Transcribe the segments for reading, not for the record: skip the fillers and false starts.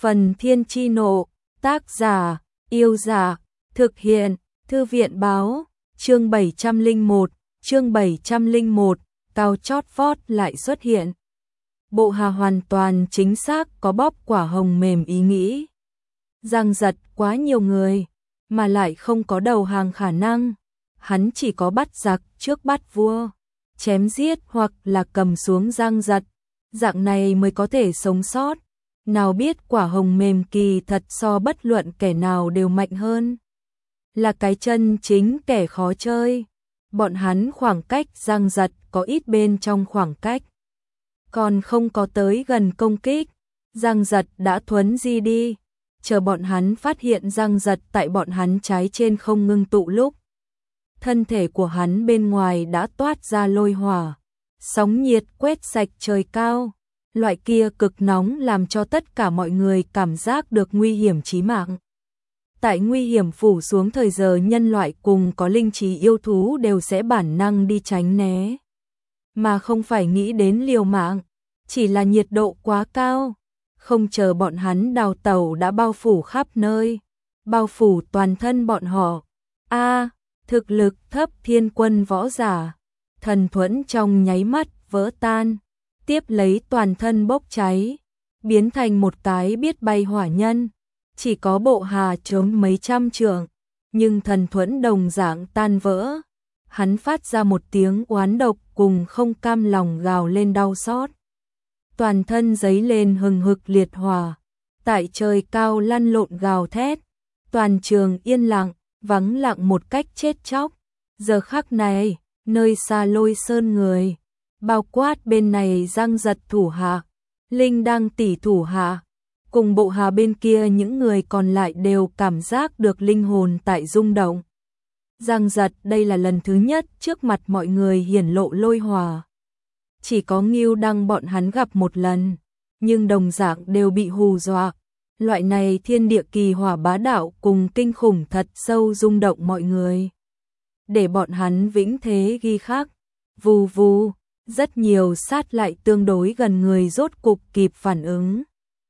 Phần Thiên Chi Nộ, tác giả, Yêu Giả, thực hiện, Thư viện Báo, chương 701, cao chót vót lại xuất hiện. Bộ Hà hoàn toàn chính xác có bóp quả hồng mềm ý nghĩ. Giang giật quá nhiều người, mà lại không có đầu hàng khả năng. Hắn chỉ có bắt giặc trước bắt vua, chém giết hoặc là cầm xuống Giang giật. Dạng này mới có thể sống sót. Nào biết quả hồng mềm kỳ thật so bất luận kẻ nào đều mạnh hơn. Là cái chân chính kẻ khó chơi. Bọn hắn khoảng cách Giang giật có ít bên trong khoảng cách. Còn không có tới gần công kích. Giang giật đã thuấn di đi. Chờ bọn hắn phát hiện Giang giật tại bọn hắn trái trên không ngưng tụ lúc. Thân thể của hắn bên ngoài đã toát ra lôi hỏa. Sóng nhiệt quét sạch trời cao. Loại kia cực nóng làm cho tất cả mọi người cảm giác được nguy hiểm chí mạng. Tại nguy hiểm phủ xuống thời giờ nhân loại cùng có linh trí yêu thú đều sẽ bản năng đi tránh né. Mà không phải nghĩ đến liều mạng, chỉ là nhiệt độ quá cao. Không chờ bọn hắn đào tẩu đã bao phủ khắp nơi, bao phủ toàn thân bọn họ. Thực lực thấp thiên quân võ giả, thần thuẫn trong nháy mắt vỡ tan. Tiếp lấy toàn thân bốc cháy, biến thành một cái biết bay hỏa nhân. Chỉ có Bộ Hà chống mấy trăm trượng, nhưng thần thuẫn đồng dạng tan vỡ. Hắn phát ra một tiếng oán độc cùng không cam lòng gào lên đau xót. Toàn thân giấy lên hừng hực liệt hỏa, tại trời cao lăn lộn gào thét. Toàn trường yên lặng, vắng lặng một cách chết chóc. Giờ khắc này, nơi xa Lôi Sơn người, bao quát bên này Giang giật thủ hạ, Linh Đăng tỷ thủ hạ, cùng Bộ Hà bên kia những người còn lại đều cảm giác được linh hồn tại rung động. Giang giật đây là lần thứ nhất trước mặt mọi người hiển lộ lôi hỏa. Chỉ có Ngưu Đăng bọn hắn gặp một lần, nhưng đồng dạng đều bị hù dọa. Loại này thiên địa kỳ hỏa bá đạo cùng kinh khủng thật sâu rung động mọi người. Để bọn hắn vĩnh thế ghi khắc. Vù vù. Rất nhiều sát lại tương đối gần người rốt cục kịp phản ứng.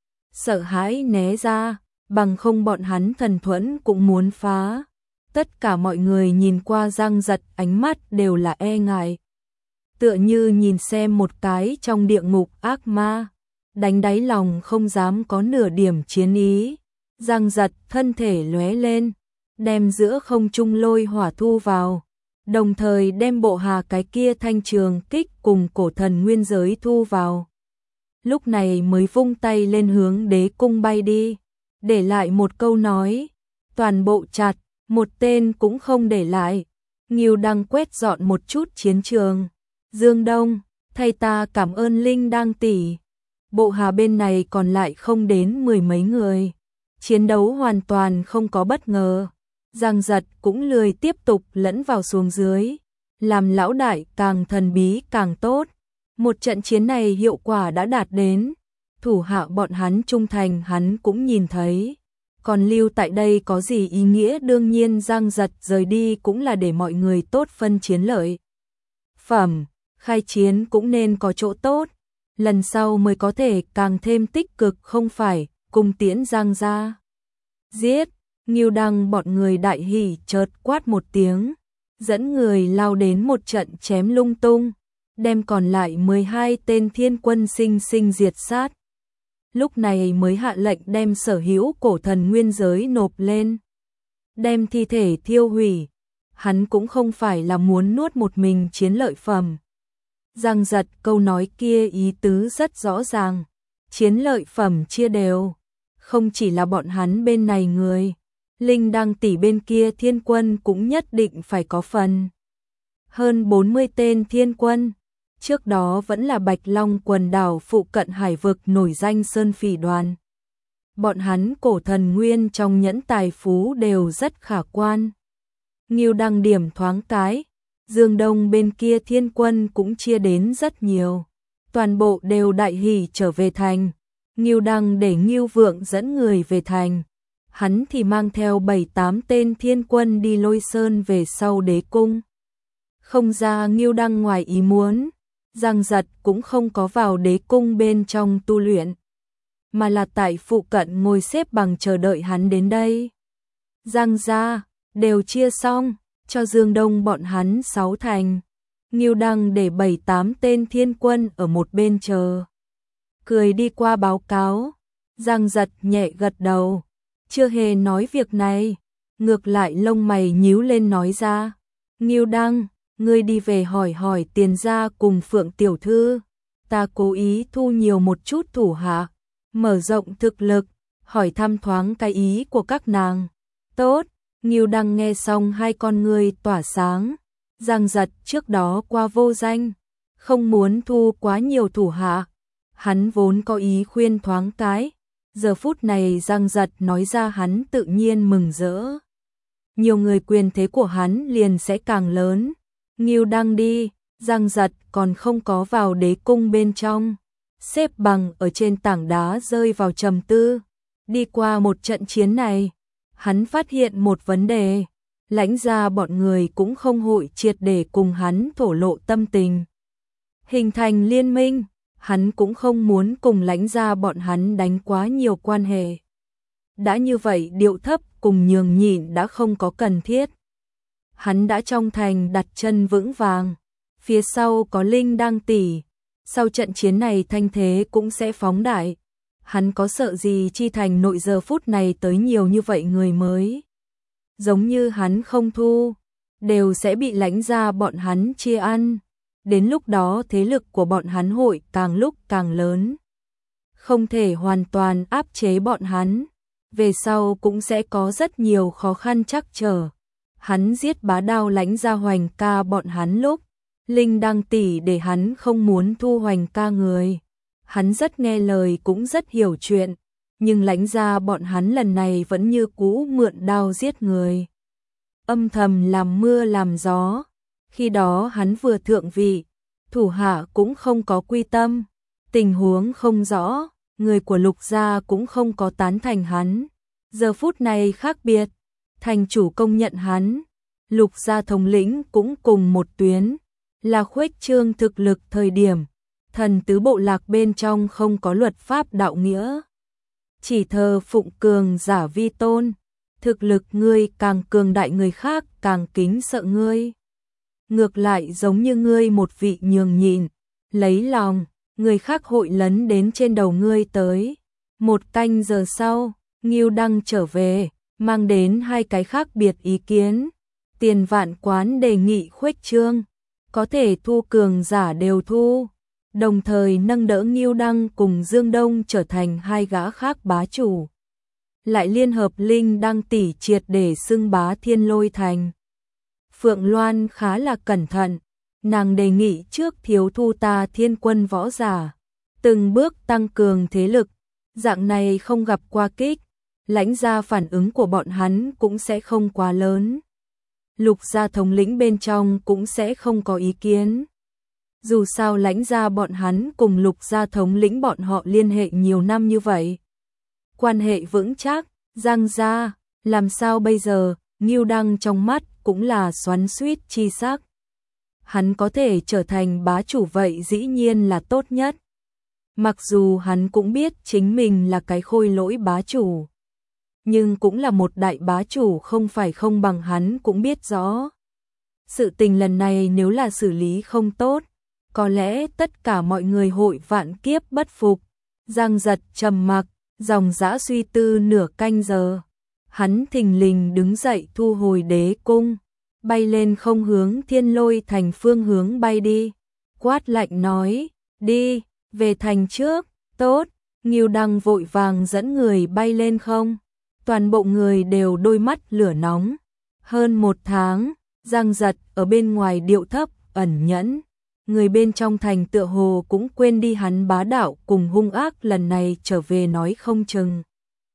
Sợ hãi né ra, bằng không bọn hắn thần thuẫn cũng muốn phá. Tất cả mọi người nhìn qua Giang giật ánh mắt đều là e ngại. Tựa như nhìn xem một cái trong địa ngục ác ma, đánh đáy lòng không dám có nửa điểm chiến ý. Giang giật thân thể lóe lên, đem giữa không trung lôi hỏa thu vào. Đồng thời đem Bộ Hà cái kia thanh trường kích cùng cổ thần nguyên giới thu vào. Lúc này mới vung tay lên hướng đế cung bay đi, để lại một câu nói, toàn bộ chặt, một tên cũng không để lại. Ngưu Đăng quét dọn một chút chiến trường. Dương Đông, thay ta cảm ơn Linh Đăng tỷ. Bộ Hà bên này còn lại không đến 10 mấy người. Chiến đấu hoàn toàn không có bất ngờ. Giang giật cũng lười tiếp tục lẫn vào xuống dưới. Làm lão đại càng thần bí càng tốt. Một trận chiến này hiệu quả đã đạt đến. Thủ hạ bọn hắn trung thành hắn cũng nhìn thấy. Còn lưu tại đây có gì ý nghĩa, đương nhiên Giang giật rời đi cũng là để mọi người tốt phân chiến lợi. Phẩm, khai chiến cũng nên có chỗ tốt. Lần sau mới có thể càng thêm tích cực không phải, cùng tiễn Giang ra. Giết! Ngưu Đăng bọn người đại hỉ chợt quát một tiếng, dẫn người lao đến một trận chém lung tung, đem còn lại 12 tên thiên quân sinh sinh diệt sát. Lúc này mới hạ lệnh đem sở hữu cổ thần nguyên giới nộp lên, đem thi thể thiêu hủy. Hắn cũng không phải là muốn nuốt một mình chiến lợi phẩm. Giang giật câu nói kia ý tứ rất rõ ràng, chiến lợi phẩm chia đều, không chỉ là bọn hắn bên này người. Linh Đăng tỷ bên kia thiên quân cũng nhất định phải có phần. Hơn 40 tên thiên quân, trước đó vẫn là Bạch Long quần đảo phụ cận hải vực nổi danh Sơn Phỉ đoàn. Bọn hắn cổ thần nguyên trong nhẫn tài phú đều rất khả quan. Ngưu Đăng điểm thoáng cái, Dương Đông bên kia thiên quân cũng chia đến rất nhiều. Toàn bộ đều đại hỉ trở về thành. Ngưu Đăng để Ngưu Vượng dẫn người về thành. Hắn thì mang theo 7-8 tên thiên quân đi Lôi Sơn về sau đế cung. Không ra Ngưu Đăng ngoài ý muốn, Giang giật cũng không có vào đế cung bên trong tu luyện. mà là tại phụ cận ngồi xếp bằng chờ đợi hắn đến đây. Giang gia đều chia xong, cho Dương Đông bọn hắn 6 thành. Ngưu Đăng để 7-8 tên thiên quân ở một bên chờ. Cười đi qua báo cáo, Giang Giật nhẹ gật đầu, chưa hề nói việc này, ngược lại lông mày nhíu lên nói ra. Ngưu Đăng, ngươi đi về hỏi hỏi Tiền gia cùng Phượng tiểu thư, ta cố ý thu nhiều một chút thủ hạ, mở rộng thực lực, hỏi thăm thoáng cái ý của các nàng. Tốt, Ngưu Đăng nghe xong hai con ngươi tỏa sáng. Giang Giật trước đó qua vô danh, không muốn thu quá nhiều thủ hạ. Hắn vốn có ý khuyên thoáng cái, giờ phút này Giang Giật nói ra hắn tự nhiên mừng rỡ. Nhiều người quyền thế của hắn liền sẽ càng lớn. Ngưu Đăng đi, Giang Giật còn không có vào đế cung bên trong, xếp bằng ở trên tảng đá rơi vào trầm tư. Đi qua một trận chiến này, hắn phát hiện một vấn đề, Lãnh gia bọn người cũng không hội triệt để cùng hắn thổ lộ tâm tình. Hình thành liên minh, hắn cũng không muốn cùng Lãnh gia bọn hắn đánh quá nhiều quan hệ. Đã như vậy điệu thấp cùng nhường nhịn đã không có cần thiết. Hắn đã trong thành đặt chân vững vàng, phía sau có Linh Đăng tỷ, sau trận chiến này thanh thế cũng sẽ phóng đại. Hắn có sợ gì chi thành nội giờ phút này tới nhiều như vậy người mới. Giống như hắn không thu, đều sẽ bị Lãnh gia bọn hắn chia ăn. Đến lúc đó thế lực của bọn hắn hội càng lúc càng lớn. Không thể hoàn toàn áp chế bọn hắn. Về sau cũng sẽ có rất nhiều khó khăn trắc trở. Hắn giết Bá Đao Lãnh gia Hoành ca bọn hắn lúc, Linh Đăng tỷ để hắn không muốn thu Hoành ca người. Hắn rất nghe lời cũng rất hiểu chuyện, nhưng Lãnh gia bọn hắn lần này vẫn như cũ mượn đao giết người. Âm thầm làm mưa làm gió, khi đó hắn vừa thượng vị, thủ hạ cũng không có quy tâm, tình huống không rõ, người của Lục gia cũng không có tán thành hắn. Giờ phút này khác biệt, thành chủ công nhận hắn, Lục gia thống lĩnh cũng cùng một tuyến, là khuếch trương thực lực thời điểm. Thần tứ bộ lạc bên trong không có luật pháp đạo nghĩa, chỉ thờ phụng cường giả vi tôn, thực lực ngươi càng cường đại người khác càng kính sợ ngươi. Ngược lại giống như ngươi một vị nhường nhịn, lấy lòng, người khác hội lấn đến trên đầu ngươi tới. Một canh giờ sau, Ngưu Đăng trở về, mang đến hai cái khác biệt ý kiến. Tiền Vạn Quán đề nghị khuếch trương, có thể thu cường giả đều thu. Đồng thời nâng đỡ Ngưu Đăng cùng Dương Đông trở thành hai gã khác bá chủ. Lại liên hợp Linh Đăng tỷ triệt để xưng bá Thiên Lôi Thành. Phượng Loan khá là cẩn thận, nàng đề nghị trước thiếu thu ta thiên quân võ giả, từng bước tăng cường thế lực, dạng này không gặp qua kích, Lãnh gia phản ứng của bọn hắn cũng sẽ không quá lớn. Lục gia thống lĩnh bên trong cũng sẽ không có ý kiến. Dù sao Lãnh gia bọn hắn cùng Lục gia thống lĩnh bọn họ liên hệ nhiều năm như vậy. Quan hệ vững chắc, Giang gia, làm sao bây giờ, Ngưu Đăng trong mắt cũng là xoắn xuýt chi sắc. Hắn có thể trở thành bá chủ vậy dĩ nhiên là tốt nhất. Mặc dù hắn cũng biết chính mình là cái khôi lỗi bá chủ, nhưng cũng là một đại bá chủ không phải không bằng hắn cũng biết rõ. Sự tình lần này nếu là xử lý không tốt, có lẽ tất cả mọi người hội vạn kiếp bất phục. Giang Giật trầm mặc, dòng dã suy tư nửa canh giờ. Hắn thình lình đứng dậy thu hồi đế cung, bay lên không hướng Thiên Lôi Thành phương hướng bay đi. Quát lạnh nói, đi, về thành trước, tốt. Ngưu Đăng vội vàng dẫn người bay lên không. Toàn bộ người đều đôi mắt lửa nóng. Hơn 1 tháng, Giang Giật ở bên ngoài điệu thấp, ẩn nhẫn. Người bên trong thành tựa hồ cũng quên đi hắn bá đạo cùng hung ác lần này trở về nói không chừng.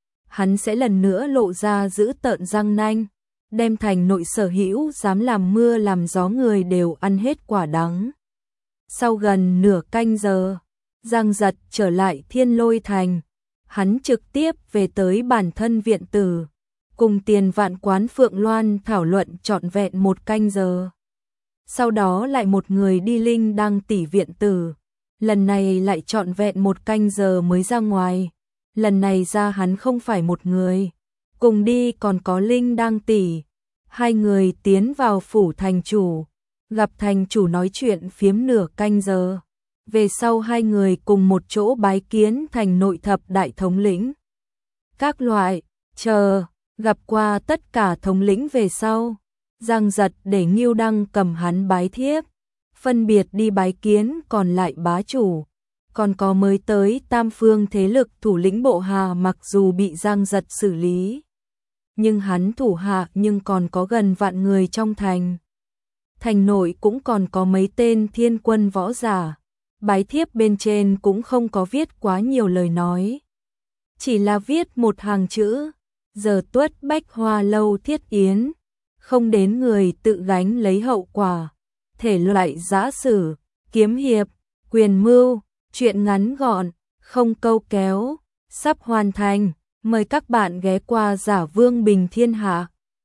Hắn sẽ lần nữa lộ ra giữ tợn răng nanh, đem thành nội sở hữu dám làm mưa làm gió người đều ăn hết quả đắng. Sau gần nửa canh giờ, Giang Giật trở lại Thiên Lôi Thành. Hắn trực tiếp về tới bản thân viện tử, cùng Tiền Vạn Quán Phượng Loan thảo luận trọn vẹn 1 canh giờ. Sau đó lại một người đi Linh Đăng tỷ viện tử, lần này lại trọn vẹn 1 canh giờ mới ra ngoài. lần này ra hắn không phải một người, cùng đi còn có Linh Đăng tỷ. Hai người tiến vào phủ thành chủ, gặp thành chủ nói chuyện phiếm nửa canh giờ. Về sau hai người cùng một chỗ bái kiến thành nội thập đại thống lĩnh. Các loại, gặp qua tất cả thống lĩnh về sau, Giang Giật để Ngưu Đăng cầm hắn bái thiếp, phân biệt đi bái kiến còn lại bá chủ. Còn có mới tới tam phương thế lực thủ lĩnh Bộ Hà, mặc dù bị Giang Giật xử lý, nhưng hắn thủ hạ nhưng còn có gần vạn người trong thành. Thành nội cũng còn có mấy tên thiên quân võ giả. Bái thiếp bên trên cũng không có viết quá nhiều lời nói, chỉ là viết một hàng chữ: giờ tuất bách hoa lâu thiết yến, không đến người tự gánh lấy hậu quả. Thể loại giã sử, kiếm hiệp, quyền mưu, truyện ngắn gọn, không câu kéo, sắp hoàn thành. Mời các bạn ghé qua Giả Vương Bình Thiên Hạ.